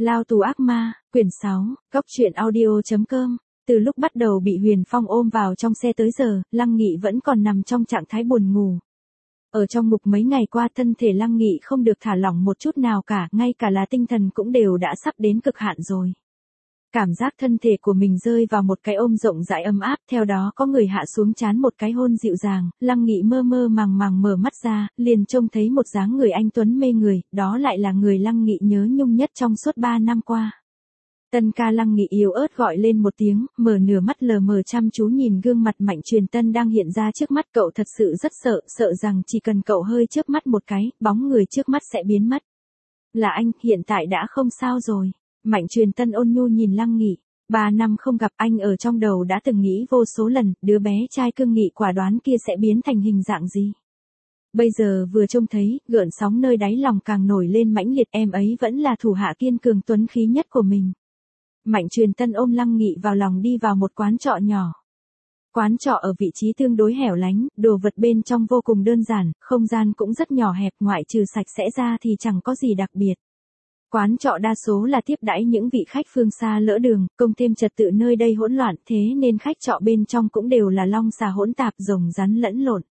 Lao tù ác ma, quyển 6, Góc truyện audio.com. Từ lúc bắt đầu bị Huyền Phong ôm vào trong xe tới giờ, Lăng Nghị vẫn còn nằm trong trạng thái buồn ngủ. Ở trong ngục mấy ngày qua thân thể Lăng Nghị không được thả lỏng một chút nào cả, ngay cả là tinh thần cũng đều đã sắp đến cực hạn rồi. Cảm giác thân thể của mình rơi vào một cái ôm rộng rãi ấm áp, theo đó có người hạ xuống trán một cái hôn dịu dàng, Lăng Nghị mơ mơ màng màng mở mắt ra, liền trông thấy một dáng người anh tuấn mê người, đó lại là người Lăng Nghị nhớ nhung nhất trong suốt 3 năm qua. Tân ca. Lăng Nghị yếu ớt gọi lên một tiếng, mở nửa mắt lờ mờ chăm chú nhìn gương mặt Mạnh Truyền Tân đang hiện ra trước mắt cậu, thật sự rất sợ rằng chỉ cần cậu hơi chớp mắt một cái, bóng người trước mắt sẽ biến mất. Là anh, hiện tại đã không sao rồi. Mạnh Truyền Tân ôn nhu nhìn Lăng Nghị. 3 năm không gặp, anh ở trong đầu đã từng nghĩ vô số lần, đứa bé trai cương nghị quả đoán kia sẽ biến thành hình dạng gì. Bây giờ vừa trông thấy, gợn sóng nơi đáy lòng càng nổi lên mãnh liệt, em ấy vẫn là thủ hạ kiên cường tuấn khí nhất của mình. Mạnh Truyền Tân ôm Lăng Nghị vào lòng đi vào một quán trọ nhỏ. Quán trọ ở vị trí tương đối hẻo lánh, đồ vật bên trong vô cùng đơn giản, không gian cũng rất nhỏ hẹp, ngoại trừ sạch sẽ ra thì chẳng có gì đặc biệt. Quán trọ đa số là tiếp đãi những vị khách phương xa lỡ đường, cộng thêm trật tự nơi đây hỗn loạn, thế nên khách trọ bên trong cũng đều là long xà hỗn tạp, rồng rắn lẫn lộn.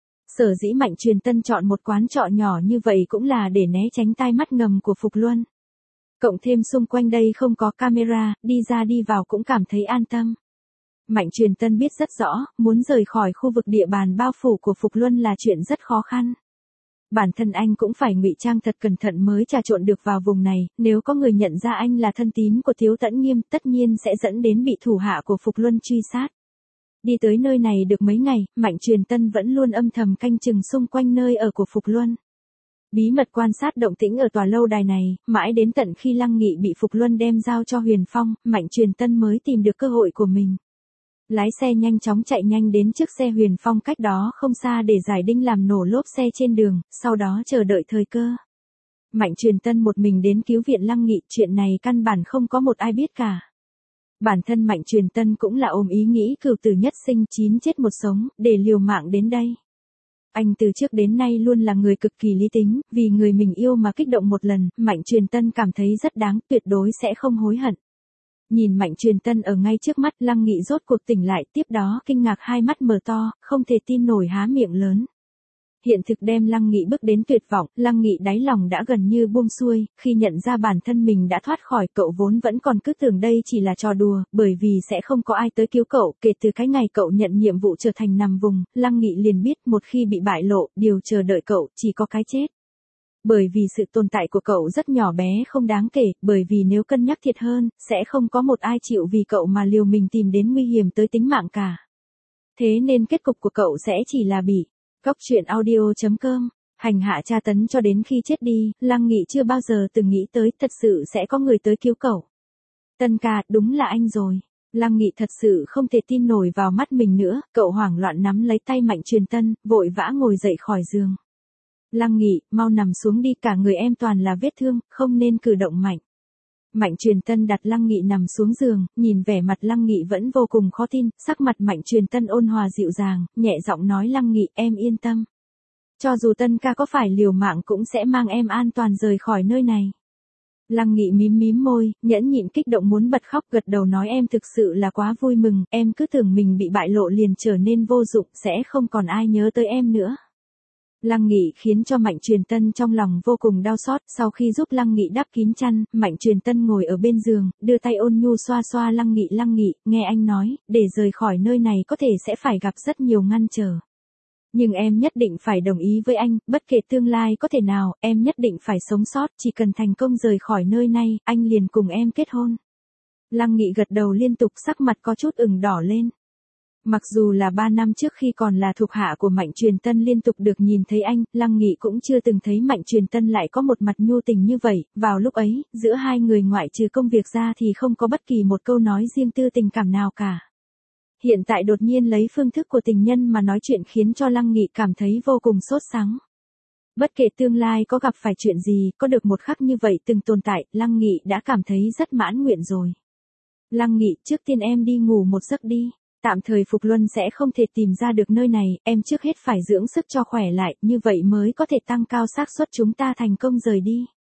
Sở dĩ Mạnh Truyền Tân chọn một quán trọ nhỏ như vậy cũng là để né tránh tai mắt ngầm của Phục Luân. Cộng thêm xung quanh đây không có camera, đi ra đi vào cũng cảm thấy an tâm. Mạnh Truyền Tân biết rất rõ, muốn rời khỏi khu vực địa bàn bao phủ của Phục Luân là chuyện rất khó khăn. Bản thân anh cũng phải ngụy trang thật cẩn thận mới trà trộn được vào vùng này, nếu có người nhận ra anh là thân tín của Thiếu Tẫn Nghiêm, tất nhiên sẽ dẫn đến bị thủ hạ của Phục Luân truy sát. Đi tới nơi này được mấy ngày, Mạnh Truyền Tân vẫn luôn âm thầm canh chừng xung quanh nơi ở của Phục Luân. Bí mật quan sát động tĩnh ở tòa lâu đài này, mãi đến tận khi Lăng Nghị bị Phục Luân đem giao cho Huyền Phong, Mạnh Truyền Tân mới tìm được cơ hội của mình. Lái xe nhanh chóng chạy nhanh đến trước xe Huyền Phong cách đó không xa để giải đinh làm nổ lốp xe trên đường, sau đó chờ đợi thời cơ. Mạnh Truyền Tân một mình đến cứu viện Lăng Nghị, chuyện này căn bản không có một ai biết cả. Bản thân Mạnh Truyền Tân cũng là ôm ý nghĩ cửu tử nhất sinh, 9 chết một sống, để liều mạng đến đây. Anh từ trước đến nay luôn là người cực kỳ lý tính, vì người mình yêu mà kích động một lần, Mạnh Truyền Tân cảm thấy rất đáng, tuyệt đối sẽ không hối hận. Nhìn Mạnh Truyền Tân ở ngay trước mắt, Lăng Nghị rốt cuộc tỉnh lại, tiếp đó kinh ngạc hai mắt mở to, không thể tin nổi há miệng lớn. Hiện thực đem Lăng Nghị bước đến tuyệt vọng, Lăng Nghị đáy lòng đã gần như buông xuôi, khi nhận ra bản thân mình đã thoát khỏi, cậu vốn vẫn còn cứ tưởng đây chỉ là trò đùa, bởi vì sẽ không có ai tới cứu cậu, kể từ cái ngày cậu nhận nhiệm vụ trở thành nằm vùng, Lăng Nghị liền biết một khi bị bại lộ, điều chờ đợi cậu chỉ có cái chết. Bởi vì sự tồn tại của cậu rất nhỏ bé không đáng kể, bởi vì nếu cân nhắc thiệt hơn, sẽ không có một ai chịu vì cậu mà liều mình tìm đến nguy hiểm tới tính mạng cả. Thế nên kết cục của cậu sẽ chỉ là bị Góc truyện audio.com hành hạ tra tấn cho đến khi chết đi. Lăng Nghị chưa bao giờ từng nghĩ tới thật sự sẽ có người tới cứu cậu. Tân ca, đúng là anh rồi. Lăng Nghị thật sự không thể tin nổi vào mắt mình nữa, cậu hoảng loạn nắm lấy tay Mạnh Truyền Tân, vội vã ngồi dậy khỏi giường. Lăng Nghị, mau nằm xuống đi, cả người em toàn là vết thương, không nên cử động mạnh. Mạnh Truyền Tân đặt Lăng Nghị nằm xuống giường, nhìn vẻ mặt Lăng Nghị vẫn vô cùng khó tin, sắc mặt Mạnh Truyền Tân ôn hòa dịu dàng, nhẹ giọng nói Lăng Nghị, em yên tâm. Cho dù Tân ca có phải liều mạng cũng sẽ mang em an toàn rời khỏi nơi này. Lăng Nghị mím môi, nhẫn nhịn kích động muốn bật khóc, gật đầu nói em thực sự là quá vui mừng, em cứ tưởng mình bị bại lộ liền trở nên vô dụng, sẽ không còn ai nhớ tới em nữa. Lăng Nghị khiến cho Mạnh Truyền Tân trong lòng vô cùng đau xót, sau khi giúp Lăng Nghị đắp kín chăn, Mạnh Truyền Tân ngồi ở bên giường, đưa tay ôn nhu xoa xoa Lăng Nghị, nghe anh nói, để rời khỏi nơi này có thể sẽ phải gặp rất nhiều ngăn trở. Nhưng em nhất định phải đồng ý với anh, bất kể tương lai có thể nào, em nhất định phải sống sót, chỉ cần thành công rời khỏi nơi này, anh liền cùng em kết hôn. Lăng Nghị gật đầu liên tục, sắc mặt có chút ửng đỏ lên. Mặc dù là 3 năm trước khi còn là thuộc hạ của Mạnh Truyền Tân liên tục được nhìn thấy anh, Lăng Nghị cũng chưa từng thấy Mạnh Truyền Tân lại có một mặt nhu tình như vậy, vào lúc ấy, giữa hai người ngoại trừ công việc ra thì không có bất kỳ một câu nói riêng tư tình cảm nào cả. Hiện tại đột nhiên lấy phương thức của tình nhân mà nói chuyện khiến cho Lăng Nghị cảm thấy vô cùng sốt sắng. Bất kể tương lai có gặp phải chuyện gì, có được một khắc như vậy từng tồn tại, Lăng Nghị đã cảm thấy rất mãn nguyện rồi. Lăng Nghị, trước tiên em đi ngủ một giấc đi. Tạm thời Phục Luân sẽ không thể tìm ra được nơi này, em trước hết phải dưỡng sức cho khỏe lại, như vậy mới có thể tăng cao xác suất chúng ta thành công rời đi.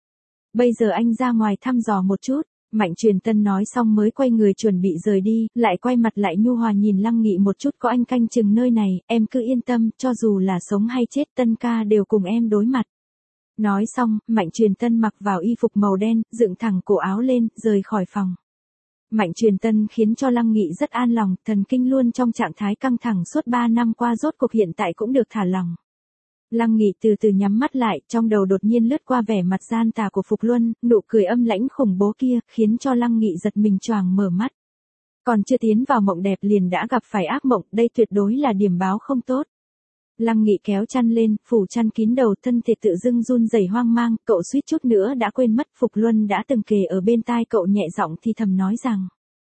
Bây giờ anh ra ngoài thăm dò một chút. Mạnh Truyền Tân nói xong mới quay người chuẩn bị rời đi, lại quay mặt lại nhu hòa nhìn Lăng Nghị một chút, có anh canh chừng nơi này, em cứ yên tâm, cho dù là sống hay chết Tân ca đều cùng em đối mặt. Nói xong, Mạnh Truyền Tân mặc vào y phục màu đen, dựng thẳng cổ áo lên, rời khỏi phòng. Mạnh Truyền Tân khiến cho Lăng Nghị rất an lòng, thần kinh luôn trong trạng thái căng thẳng suốt 3 năm qua rốt cuộc hiện tại cũng được thả lỏng. Lăng Nghị từ từ nhắm mắt lại, trong đầu đột nhiên lướt qua vẻ mặt gian tà của Phục Luân, nụ cười âm lãnh khủng bố kia, khiến cho Lăng Nghị giật mình choàng mở mắt. Còn chưa tiến vào mộng đẹp liền đã gặp phải ác mộng, đây tuyệt đối là điểm báo không tốt. Lăng Nghị kéo chăn lên, phủ chăn kín đầu, thân thể tự dưng run rẩy hoang mang, cậu suýt chút nữa đã quên mất Phục Luân đã từng kề ở bên tai cậu nhẹ giọng thì thầm nói rằng.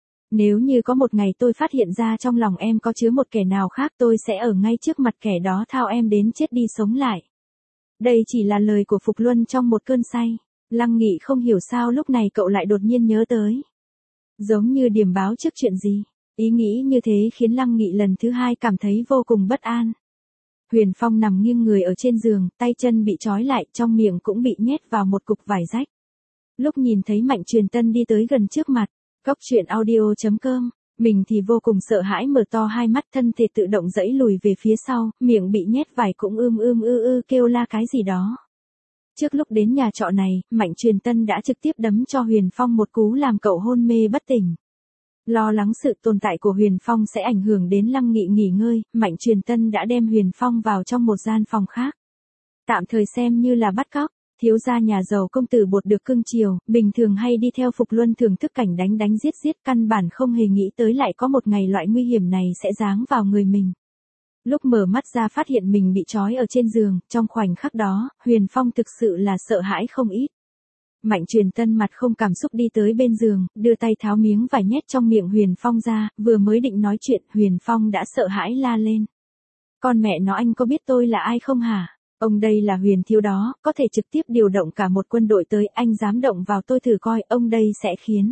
Nếu như có một ngày tôi phát hiện ra trong lòng em có chứa một kẻ nào khác, tôi sẽ ở ngay trước mặt kẻ đó thao em đến chết đi sống lại. Đây chỉ là lời của Phục Luân trong một cơn say. Lăng Nghị không hiểu sao lúc này cậu lại đột nhiên nhớ tới. Giống như điểm báo trước chuyện gì. Ý nghĩ như thế khiến Lăng Nghị lần thứ hai cảm thấy vô cùng bất an. Huyền Phong nằm nghiêng người ở trên giường, tay chân bị trói lại, trong miệng cũng bị nhét vào một cục vải rách. Lúc nhìn thấy Mạnh Truyền Tân đi tới gần trước mặt, Cóc truyện audio.com, mình thì vô cùng sợ hãi, mở to hai mắt, thân thể tự động giãy lùi về phía sau, miệng bị nhét vải cũng kêu la cái gì đó. Trước lúc đến nhà trọ này, Mạnh Truyền Tân đã trực tiếp đấm cho Huyền Phong một cú làm cậu hôn mê bất tỉnh. Lo lắng sự tồn tại của Huyền Phong sẽ ảnh hưởng đến Lăng Nghị nghỉ ngơi, Mạnh Truyền Tân đã đem Huyền Phong vào trong một gian phòng khác. Tạm thời xem như là bắt cóc. Thiếu gia nhà giàu công tử bột được cưng chiều, bình thường hay đi theo Phục Luân thưởng thức cảnh đánh giết, căn bản không hề nghĩ tới lại có một ngày loại nguy hiểm này sẽ giáng vào người mình. Lúc mở mắt ra phát hiện mình bị trói ở trên giường, trong khoảnh khắc đó, Huyền Phong thực sự là sợ hãi không ít. Mạnh Truyền Tân mặt không cảm xúc đi tới bên giường, đưa tay tháo miếng vải nhét trong miệng Huyền Phong ra, vừa mới định nói chuyện, Huyền Phong đã sợ hãi la lên. Con mẹ nó, anh có biết tôi là ai không hả? Ông đây là Huyền thiếu đó, có thể trực tiếp điều động cả một quân đội tới, anh dám động vào tôi thử coi, ông đây sẽ khiến.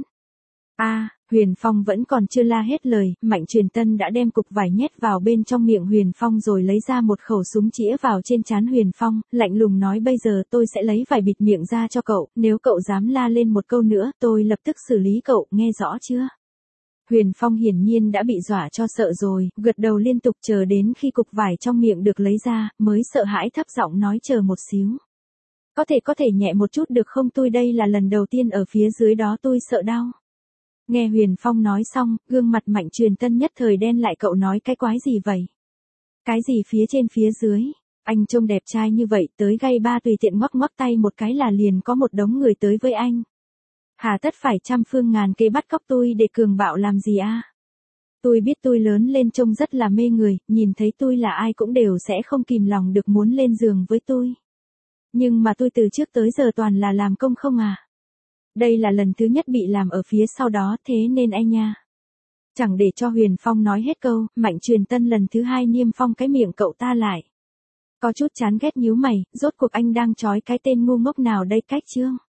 Huyền Phong vẫn còn chưa la hết lời, Mạnh Truyền Tân đã đem cục vải nhét vào bên trong miệng Huyền Phong rồi lấy ra một khẩu súng chĩa vào trên trán Huyền Phong, lạnh lùng nói bây giờ tôi sẽ lấy vải bịt miệng ra cho cậu, nếu cậu dám la lên một câu nữa, tôi lập tức xử lý cậu, nghe rõ chưa? Huyền Phong hiển nhiên đã bị dọa cho sợ rồi, gật đầu liên tục chờ đến khi cục vải trong miệng được lấy ra, mới sợ hãi thấp giọng nói chờ một xíu. Có thể nhẹ một chút được không, tôi đây là lần đầu tiên ở phía dưới đó, tôi sợ đau. Nghe Huyền Phong nói xong, gương mặt Mạnh Truyền Tân nhất thời đen lại, cậu nói cái quái gì vậy? Cái gì phía trên phía dưới? Anh trông đẹp trai như vậy, tới gay ba tùy tiện ngoắc tay một cái là liền có một đống người tới với anh. Hà tất phải trăm phương ngàn kế bắt cóc tôi để cường bạo làm gì a? Tôi biết tôi lớn lên trông rất là mê người, nhìn thấy tôi là ai cũng đều sẽ không kìm lòng được muốn lên giường với tôi. Nhưng mà tôi từ trước tới giờ toàn là làm công không à? Đây là lần thứ nhất bị làm ở phía sau đó, thế nên anh nha. Chẳng để cho Huyền Phong nói hết câu, Mạnh Truyền Tân lần thứ hai niêm phong cái miệng cậu ta lại. Có chút chán ghét nhíu mày, rốt cuộc anh đang trói cái tên ngu ngốc nào đây cách chưa?